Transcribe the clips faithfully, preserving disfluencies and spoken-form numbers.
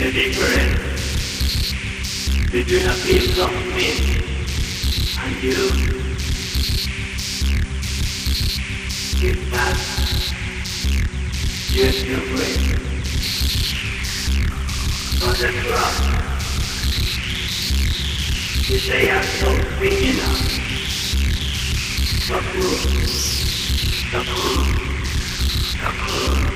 different between a piece of meat and you. With that, use your brain for the trust. If they are so big enough, the proof, the proof, the proof.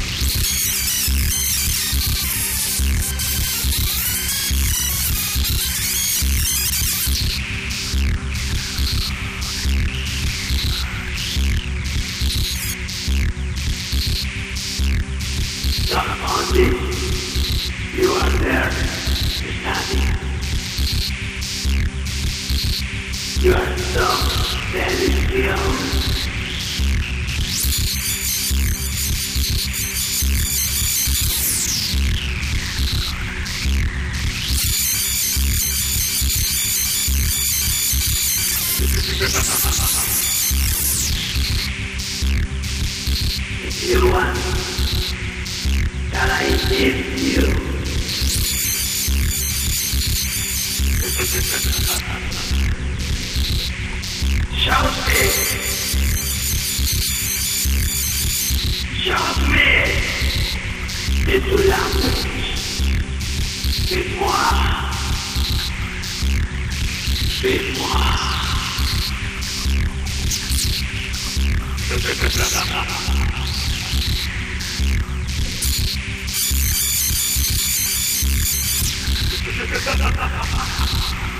Only you are there, standing. You are so very still. If you want that I need you. Shout me. Shout me. Into language. Dites-moi. Dites-moi. Ha ha ha ha ha!